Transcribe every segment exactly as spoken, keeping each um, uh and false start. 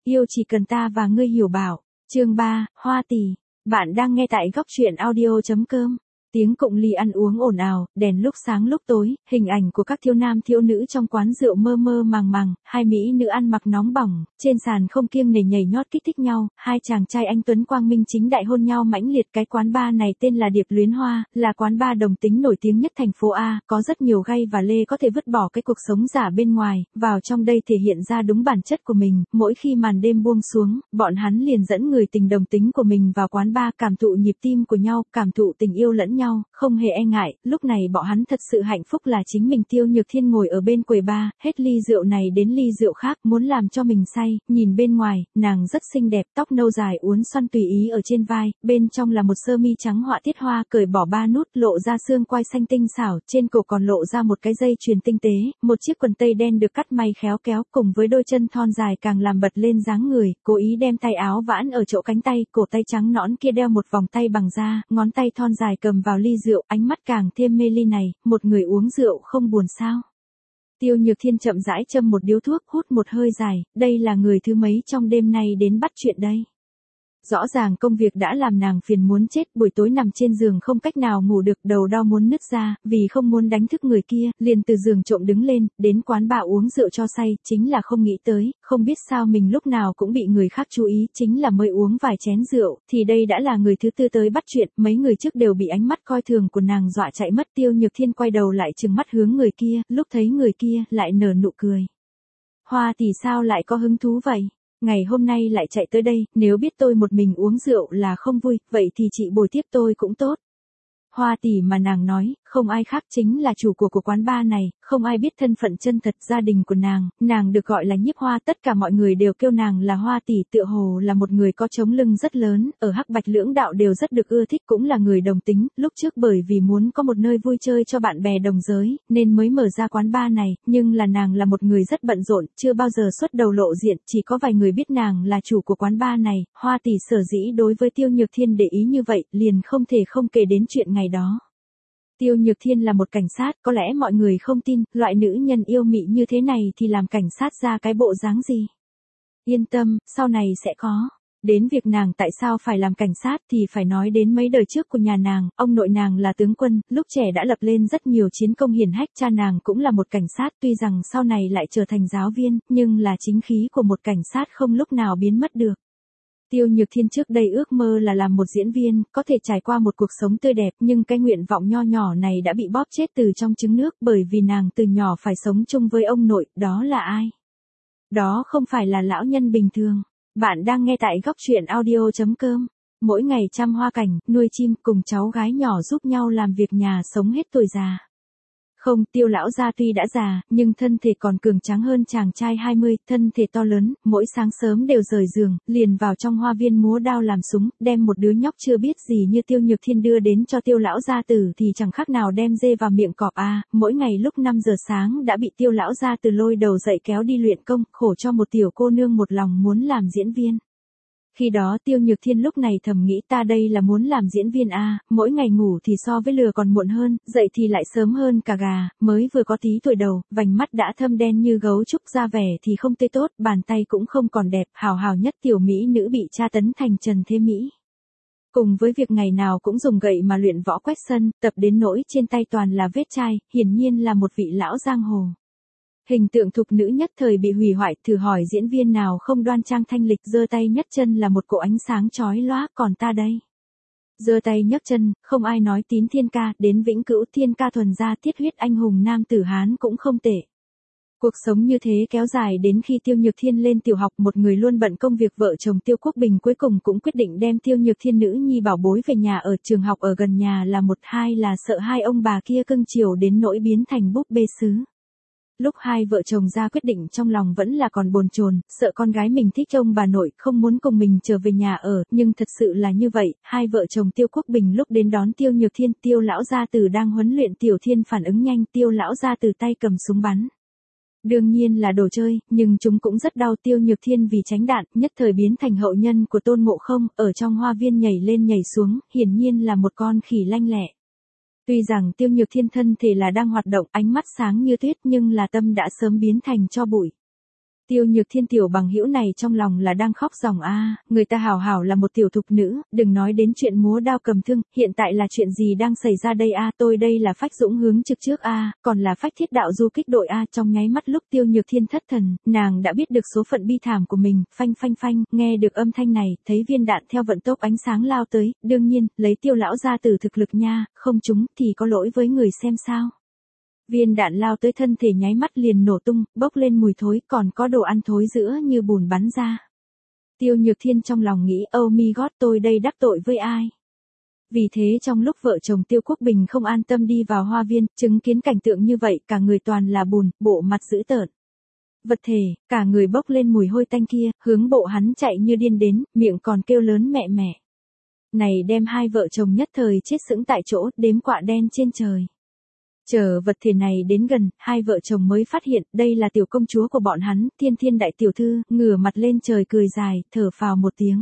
Yêu chỉ cần ta và ngươi hiểu bảo. Chương ba, Hoa tỷ. Bạn đang nghe tại góc truyện audio chấm com. Tiếng cụng ly ăn uống ồn ào, đèn lúc sáng lúc tối, hình ảnh của các thiếu nam thiếu nữ trong quán rượu mơ mơ màng màng, hai mỹ nữ ăn mặc nóng bỏng, trên sàn không kiêng nể nhảy nhót kích thích nhau, hai chàng trai anh tuấn quang minh chính đại hôn nhau mãnh liệt. Cái quán bar này tên là Điệp Luyến Hoa, là quán bar đồng tính nổi tiếng nhất thành phố A, có rất nhiều gay và lê có thể vứt bỏ cái cuộc sống giả bên ngoài, vào trong đây thể hiện ra đúng bản chất của mình. Mỗi khi màn đêm buông xuống, bọn hắn liền dẫn người tình đồng tính của mình vào quán bar, cảm thụ nhịp tim của nhau, cảm thụ tình yêu lẫn nhau, không hề e ngại. Lúc này bọn hắn thật sự hạnh phúc là chính mình. Tiêu Nhược Thiên ngồi ở bên quầy bar, hết ly rượu này đến ly rượu khác, muốn làm cho mình say. Nhìn bên ngoài, nàng rất xinh đẹp, tóc nâu dài uốn xoăn tùy ý ở trên vai, bên trong là một sơ mi trắng họa tiết hoa, cởi bỏ ba nút, lộ ra xương quai xanh tinh xảo, trên cổ còn lộ ra một cái dây chuyền tinh tế, một chiếc quần tây đen được cắt may khéo kéo, cùng với đôi chân thon dài càng làm bật lên dáng người. Cố ý đem tay áo vãn ở chỗ cánh tay, cổ tay trắng nõn kia đeo một vòng tay bằng da, ngón tay thon dài cầm vào ly rượu, ánh mắt càng thêm mê ly. Này, một người uống rượu không buồn sao? Tiêu Nhược Thiên chậm rãi châm một điếu thuốc, hút một hơi dài. Đây là người thứ mấy trong đêm nay đến bắt chuyện đây? Rõ ràng công việc đã làm nàng phiền muốn chết, buổi tối nằm trên giường không cách nào ngủ được, đầu đau muốn nứt ra, vì không muốn đánh thức người kia, liền từ giường trộm đứng lên, đến quán bar uống rượu cho say. Chính là không nghĩ tới, không biết sao mình lúc nào cũng bị người khác chú ý, chính là mới uống vài chén rượu, thì đây đã là người thứ tư tới bắt chuyện. Mấy người trước đều bị ánh mắt coi thường của nàng dọa chạy mất. Tiêu Nhược Thiên quay đầu lại trừng mắt hướng người kia, lúc thấy người kia, lại nở nụ cười. Hoa tỷ sao lại có hứng thú vậy? Ngày hôm nay lại chạy tới đây, nếu biết tôi một mình uống rượu là không vui, vậy thì chị bồi tiếp tôi cũng tốt. Hoa tỷ mà nàng nói, không ai khác chính là chủ của của quán bar này, không ai biết thân phận chân thật gia đình của nàng, nàng được gọi là Nhiếp Hoa, tất cả mọi người đều kêu nàng là Hoa tỷ, tựa hồ là một người có chống lưng rất lớn, ở Hắc Bạch lưỡng đạo đều rất được ưa thích, cũng là người đồng tính. Lúc trước bởi vì muốn có một nơi vui chơi cho bạn bè đồng giới, nên mới mở ra quán bar này, nhưng là nàng là một người rất bận rộn, chưa bao giờ xuất đầu lộ diện, chỉ có vài người biết nàng là chủ của quán bar này. Hoa tỷ sở dĩ đối với Tiêu Nhược Thiên để ý như vậy, liền không thể không kể đến chuyện ngày đó. Tiêu Nhược Thiên là một cảnh sát, có lẽ mọi người không tin, loại nữ nhân yêu mị như thế này thì làm cảnh sát ra cái bộ dáng gì? Yên tâm, sau này sẽ có. Đến việc nàng tại sao phải làm cảnh sát thì phải nói đến mấy đời trước của nhà nàng. Ông nội nàng là tướng quân, lúc trẻ đã lập lên rất nhiều chiến công hiển hách. Cha nàng cũng là một cảnh sát, tuy rằng sau này lại trở thành giáo viên, nhưng là chính khí của một cảnh sát không lúc nào biến mất được. Tiêu Nhược Thiên trước đây ước mơ là làm một diễn viên, có thể trải qua một cuộc sống tươi đẹp, nhưng cái nguyện vọng nho nhỏ này đã bị bóp chết từ trong trứng nước, bởi vì nàng từ nhỏ phải sống chung với ông nội. Đó là ai? Đó không phải là lão nhân bình thường. Bạn đang nghe tại góc truyện audio chấm com. Mỗi ngày chăm hoa cảnh, nuôi chim, cùng cháu gái nhỏ giúp nhau làm việc nhà, sống hết tuổi già. Không, Tiêu lão gia tuy đã già, nhưng thân thể còn cường tráng hơn chàng trai hai mươi, thân thể to lớn, mỗi sáng sớm đều rời giường, liền vào trong hoa viên múa đao làm súng, đem một đứa nhóc chưa biết gì như Tiêu Nhược Thiên đưa đến cho Tiêu lão gia tử thì chẳng khác nào đem dê vào miệng cọp a. À, mỗi ngày lúc năm giờ sáng đã bị Tiêu lão gia tử lôi đầu dậy kéo đi luyện công, khổ cho một tiểu cô nương một lòng muốn làm diễn viên. Khi đó Tiêu Nhược Thiên lúc này thầm nghĩ, ta đây là muốn làm diễn viên a, à, mỗi ngày ngủ thì so với lừa còn muộn hơn, dậy thì lại sớm hơn cả gà, mới vừa có tí tuổi đầu, vành mắt đã thâm đen như gấu trúc, da vẻ thì không tươi tốt, bàn tay cũng không còn đẹp, hào hào nhất tiểu mỹ nữ bị tra tấn thành trần thế mỹ. Cùng với việc ngày nào cũng dùng gậy mà luyện võ quét sân, tập đến nỗi trên tay toàn là vết chai, hiển nhiên là một vị lão giang hồ. Hình tượng thục nữ nhất thời bị hủy hoại, thử hỏi diễn viên nào không đoan trang thanh lịch, giơ tay nhấc chân là một cỗ ánh sáng chói lóa, còn ta đây. Giơ tay nhấc chân, không ai nói Tín Thiên ca, đến Vĩnh Cửu Thiên ca thuần gia thiết huyết anh hùng nam tử Hán cũng không tệ. Cuộc sống như thế kéo dài đến khi Tiêu Nhược Thiên lên tiểu học, một người luôn bận công việc vợ chồng Tiêu Quốc Bình cuối cùng cũng quyết định đem Tiêu Nhược Thiên nữ nhi bảo bối về nhà ở. Trường học ở gần nhà là một, hai là sợ hai ông bà kia cưng chiều đến nỗi biến thành búp bê sứ. Lúc hai vợ chồng ra quyết định trong lòng vẫn là còn bồn chồn, sợ con gái mình thích ông bà nội, không muốn cùng mình trở về nhà ở, nhưng thật sự là như vậy. Hai vợ chồng Tiêu Quốc Bình lúc đến đón Tiêu Nhược Thiên, Tiêu lão gia tử đang huấn luyện Tiểu Thiên phản ứng nhanh, Tiêu lão gia tử tay cầm súng bắn. Đương nhiên là đồ chơi, nhưng chúng cũng rất đau. Tiêu Nhược Thiên vì tránh đạn, nhất thời biến thành hậu nhân của Tôn Ngộ Không, ở trong hoa viên nhảy lên nhảy xuống, hiển nhiên là một con khỉ lanh lẹ. Tuy rằng Tiêu Nhược Thiên thân thể là đang hoạt động, ánh mắt sáng như tuyết, nhưng là tâm đã sớm biến thành tro bụi. Tiêu Nhược Thiên tiểu bằng hữu này trong lòng là đang khóc ròng a, người ta hảo hảo là một tiểu thục nữ, đừng nói đến chuyện múa đao cầm thương, hiện tại là chuyện gì đang xảy ra đây a, tôi đây là phách dũng hướng trực trước a, còn là phách thiết đạo du kích đội a, trong nháy mắt lúc Tiêu Nhược Thiên thất thần, nàng đã biết được số phận bi thảm của mình, phanh phanh phanh, nghe được âm thanh này, thấy viên đạn theo vận tốc ánh sáng lao tới, đương nhiên, lấy Tiêu lão gia tử thực lực nha, không trúng thì có lỗi với người xem sao. Viên đạn lao tới thân thể nháy mắt liền nổ tung, bốc lên mùi thối, còn có đồ ăn thối giữa như bùn bắn ra. Tiêu Nhược Thiên trong lòng nghĩ, oh my god, tôi đây đắc tội với ai? Vì thế trong lúc vợ chồng Tiêu Quốc Bình không an tâm đi vào hoa viên, chứng kiến cảnh tượng như vậy, cả người toàn là bùn, bộ mặt dữ tợn. Vật thể, cả người bốc lên mùi hôi tanh kia, hướng bộ hắn chạy như điên đến, miệng còn kêu lớn mẹ mẹ. Này đem hai vợ chồng nhất thời chết sững tại chỗ, đếm quạ đen trên trời. Chờ vật thể này đến gần, hai vợ chồng mới phát hiện, đây là tiểu công chúa của bọn hắn, Thiên Thiên đại tiểu thư, ngửa mặt lên trời cười dài, thở phào một tiếng.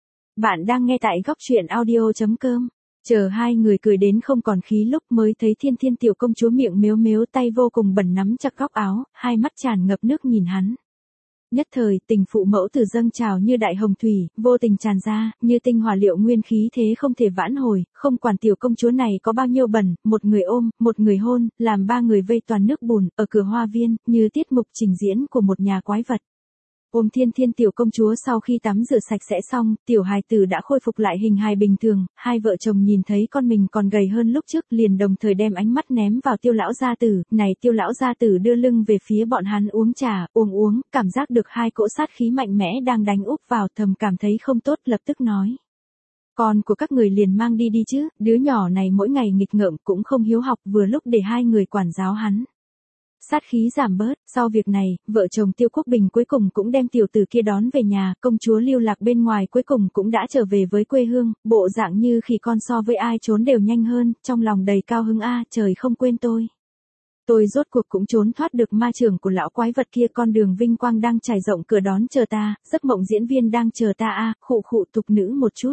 Bạn đang nghe tại góc truyện audio chấm com. Chờ hai người cười đến không còn khí lúc mới thấy Thiên Thiên tiểu công chúa miệng mếu mếu, tay vô cùng bẩn nắm chặt góc áo, hai mắt tràn ngập nước nhìn hắn. Nhất thời, tình phụ mẫu từ dâng trào như đại hồng thủy, vô tình tràn ra, như tinh hỏa liệu nguyên khí thế không thể vãn hồi, không quản tiểu công chúa này có bao nhiêu bẩn, một người ôm, một người hôn, làm ba người vây toàn nước bùn, ở cửa hoa viên, như tiết mục trình diễn của một nhà quái vật. Ôm Thiên Thiên tiểu công chúa sau khi tắm rửa sạch sẽ xong, tiểu hài tử đã khôi phục lại hình hài bình thường, hai vợ chồng nhìn thấy con mình còn gầy hơn lúc trước, liền đồng thời đem ánh mắt ném vào Tiêu lão gia tử, này Tiêu lão gia tử đưa lưng về phía bọn hắn uống trà, uống uống, cảm giác được hai cỗ sát khí mạnh mẽ đang đánh úp vào, thầm cảm thấy không tốt, lập tức nói. Con của các người liền mang đi đi chứ, đứa nhỏ này mỗi ngày nghịch ngợm cũng không hiếu học, vừa lúc để hai người quản giáo hắn. Sát khí giảm bớt, sau việc này, vợ chồng Tiêu Quốc Bình cuối cùng cũng đem tiểu tử kia đón về nhà, công chúa lưu lạc bên ngoài cuối cùng cũng đã trở về với quê hương, bộ dạng như khi con so với ai trốn đều nhanh hơn, trong lòng đầy cao hứng a, trời không quên tôi. Tôi rốt cuộc cũng trốn thoát được ma trưởng của lão quái vật kia, con đường vinh quang đang trải rộng cửa đón chờ ta, giấc mộng diễn viên đang chờ ta a, khụ khụ tục nữ một chút.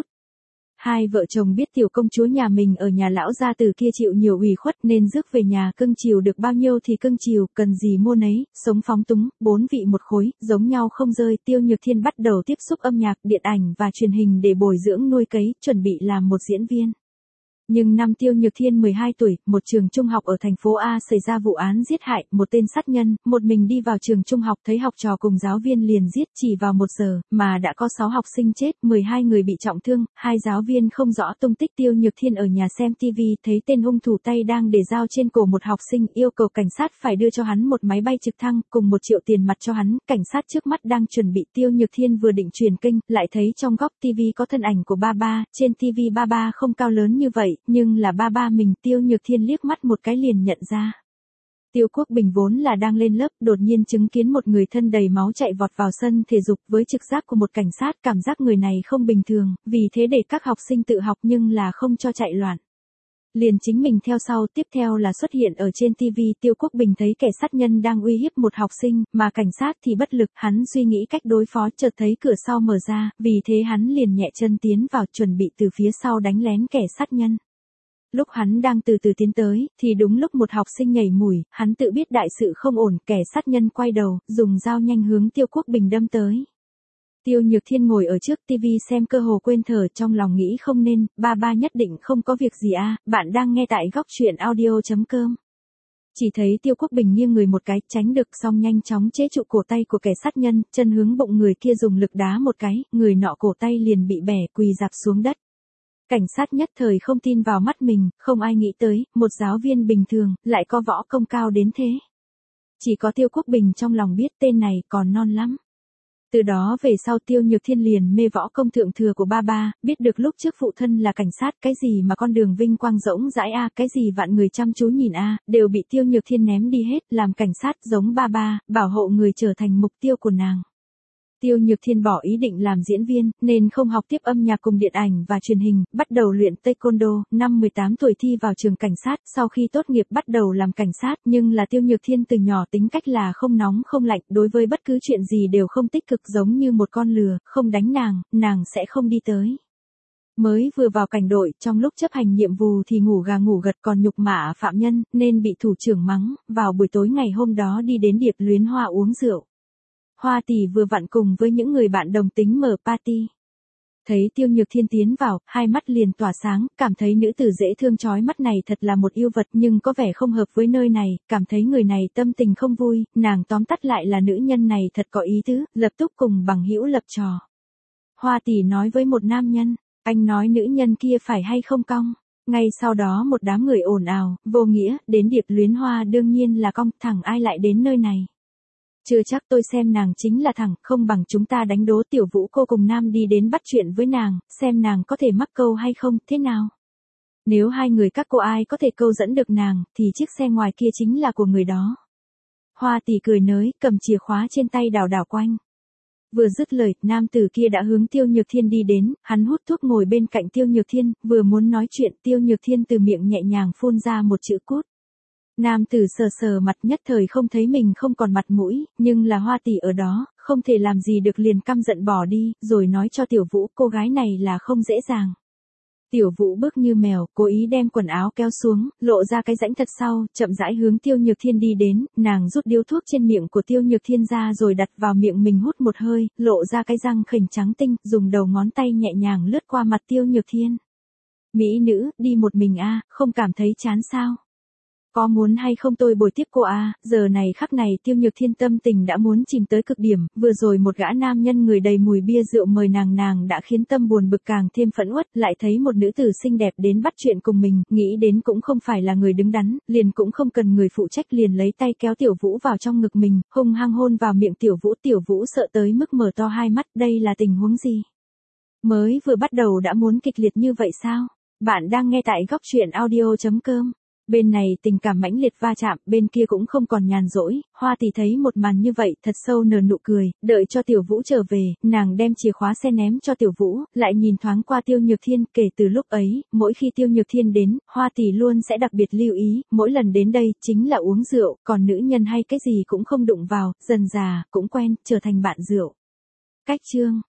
Hai vợ chồng biết tiểu công chúa nhà mình ở nhà lão gia tử kia chịu nhiều ủy khuất nên rước về nhà cưng chiều được bao nhiêu thì cưng chiều, cần gì mua nấy, sống phóng túng, bốn vị một khối, giống nhau không rơi. Tiêu Nhược Thiên bắt đầu tiếp xúc âm nhạc, điện ảnh và truyền hình để bồi dưỡng nuôi cấy, chuẩn bị làm một diễn viên. Nhưng năm Tiêu Nhược Thiên mười hai tuổi, một trường trung học ở thành phố A xảy ra vụ án giết hại một tên sát nhân, một mình đi vào trường trung học thấy học trò cùng giáo viên liền giết, chỉ vào một giờ, mà đã có sáu học sinh chết, mười hai người bị trọng thương, hai giáo viên không rõ tung tích. Tiêu Nhược Thiên ở nhà xem ti vi, thấy tên hung thủ tay đang để dao trên cổ một học sinh, yêu cầu cảnh sát phải đưa cho hắn một máy bay trực thăng, cùng một triệu tiền mặt cho hắn, cảnh sát trước mắt đang chuẩn bị. Tiêu Nhược Thiên vừa định chuyển kênh, lại thấy trong góc ti vi có thân ảnh của ba ba, trên ti vi ba ba không cao lớn như vậy, nhưng là ba ba mình. Tiêu Nhược Thiên liếc mắt một cái liền nhận ra. Tiêu Quốc Bình vốn là đang lên lớp, đột nhiên chứng kiến một người thân đầy máu chạy vọt vào sân thể dục, với trực giác của một cảnh sát, cảm giác người này không bình thường, vì thế để các học sinh tự học nhưng là không cho chạy loạn. Liền chính mình theo sau, tiếp theo là xuất hiện ở trên ti vi. Tiêu Quốc Bình thấy kẻ sát nhân đang uy hiếp một học sinh, mà cảnh sát thì bất lực, hắn suy nghĩ cách đối phó, chợt thấy cửa sau mở ra, vì thế hắn liền nhẹ chân tiến vào, chuẩn bị từ phía sau đánh lén kẻ sát nhân. Lúc hắn đang từ từ tiến tới, thì đúng lúc một học sinh nhảy mũi, hắn tự biết đại sự không ổn, kẻ sát nhân quay đầu, dùng dao nhanh hướng Tiêu Quốc Bình đâm tới. Tiêu Nhược Thiên ngồi ở trước ti vi xem cơ hồ quên thở, trong lòng nghĩ không nên, ba ba nhất định không có việc gì à, bạn đang nghe tại góc truyện audio chấm com. Chỉ thấy Tiêu Quốc Bình nghiêng người một cái, tránh được xong nhanh chóng chế trụ cổ tay của kẻ sát nhân, chân hướng bụng người kia dùng lực đá một cái, người nọ cổ tay liền bị bẻ, quỳ rạp xuống đất. Cảnh sát nhất thời không tin vào mắt mình, không ai nghĩ tới, một giáo viên bình thường, lại có võ công cao đến thế. Chỉ có Tiêu Quốc Bình trong lòng biết tên này còn non lắm. Từ đó về sau Tiêu Nhược Thiên liền mê võ công thượng thừa của ba ba, biết được lúc trước phụ thân là cảnh sát, cái gì mà con đường vinh quang rỗng rãi a, cái gì vạn người chăm chú nhìn a, đều bị Tiêu Nhược Thiên ném đi hết, làm cảnh sát giống ba ba, bảo hộ người trở thành mục tiêu của nàng. Tiêu Nhược Thiên bỏ ý định làm diễn viên, nên không học tiếp âm nhạc cùng điện ảnh và truyền hình, bắt đầu luyện taekwondo, năm mười tám tuổi thi vào trường cảnh sát, sau khi tốt nghiệp bắt đầu làm cảnh sát, nhưng là Tiêu Nhược Thiên từ nhỏ tính cách là không nóng không lạnh, đối với bất cứ chuyện gì đều không tích cực, giống như một con lừa, không đánh nàng, nàng sẽ không đi tới. Mới vừa vào cảnh đội, trong lúc chấp hành nhiệm vụ thì ngủ gà ngủ gật, còn nhục mạ phạm nhân, nên bị thủ trưởng mắng, vào buổi tối ngày hôm đó đi đến Điệp Luyến Hoa uống rượu. Hoa tỷ vừa vặn cùng với những người bạn đồng tính mở party. Thấy Tiêu Nhược Thiên tiến vào, hai mắt liền tỏa sáng, cảm thấy nữ tử dễ thương chói mắt này thật là một yêu vật nhưng có vẻ không hợp với nơi này, cảm thấy người này tâm tình không vui, nàng tóm tắt lại là nữ nhân này thật có ý tứ, lập tức cùng bằng hữu lập trò. Hoa tỷ nói với một nam nhân, anh nói nữ nhân kia phải hay không cong. Ngay sau đó một đám người ồn ào, vô nghĩa, đến Điệp Luyến Hoa đương nhiên là cong, thẳng ai lại đến nơi này. Chưa chắc, tôi xem nàng chính là thẳng, không bằng chúng ta đánh đố Tiểu Vũ cô cùng nam đi đến bắt chuyện với nàng, xem nàng có thể mắc câu hay không, thế nào? Nếu hai người các cô ai có thể câu dẫn được nàng, thì chiếc xe ngoài kia chính là của người đó. Hoa tỷ cười nới, cầm chìa khóa trên tay đảo đảo quanh. Vừa dứt lời, nam tử kia đã hướng Tiêu Nhược Thiên đi đến, hắn hút thuốc ngồi bên cạnh Tiêu Nhược Thiên, vừa muốn nói chuyện, Tiêu Nhược Thiên từ miệng nhẹ nhàng phun ra một chữ cút. Nam tử sờ sờ mặt, nhất thời không thấy mình không còn mặt mũi, nhưng là Hoa tỷ ở đó, không thể làm gì được, liền căm giận bỏ đi, rồi nói cho Tiểu Vũ, cô gái này là không dễ dàng. Tiểu Vũ bước như mèo, cố ý đem quần áo kéo xuống, lộ ra cái rãnh thật sau, chậm rãi hướng Tiêu Nhược Thiên đi đến, nàng rút điếu thuốc trên miệng của Tiêu Nhược Thiên ra rồi đặt vào miệng mình hút một hơi, lộ ra cái răng khểnh trắng tinh, dùng đầu ngón tay nhẹ nhàng lướt qua mặt Tiêu Nhược Thiên. Mỹ nữ, đi một mình a, không cảm thấy chán sao? Có muốn hay không tôi bồi tiếp cô à, giờ này khắc này Tiêu Nhược Thiên tâm tình đã muốn chìm tới cực điểm, vừa rồi một gã nam nhân người đầy mùi bia rượu mời nàng nàng đã khiến tâm buồn bực càng thêm phẫn uất, lại thấy một nữ tử xinh đẹp đến bắt chuyện cùng mình, nghĩ đến cũng không phải là người đứng đắn, liền cũng không cần người phụ trách, liền lấy tay kéo Tiểu Vũ vào trong ngực mình, hung hăng hôn vào miệng Tiểu Vũ, Tiểu Vũ sợ tới mức mở to hai mắt, đây là tình huống gì? Mới vừa bắt đầu đã muốn kịch liệt như vậy sao? Bạn đang nghe tại góc truyện audio chấm com. Bên này tình cảm mãnh liệt va chạm, bên kia cũng không còn nhàn rỗi, Hoa tỷ thấy một màn như vậy, thật sâu nở nụ cười, đợi cho Tiểu Vũ trở về, nàng đem chìa khóa xe ném cho Tiểu Vũ, lại nhìn thoáng qua Tiêu Nhược Thiên, kể từ lúc ấy, mỗi khi Tiêu Nhược Thiên đến, Hoa tỷ luôn sẽ đặc biệt lưu ý, mỗi lần đến đây, chính là uống rượu, còn nữ nhân hay cái gì cũng không đụng vào, dần già, cũng quen, trở thành bạn rượu. Cách chương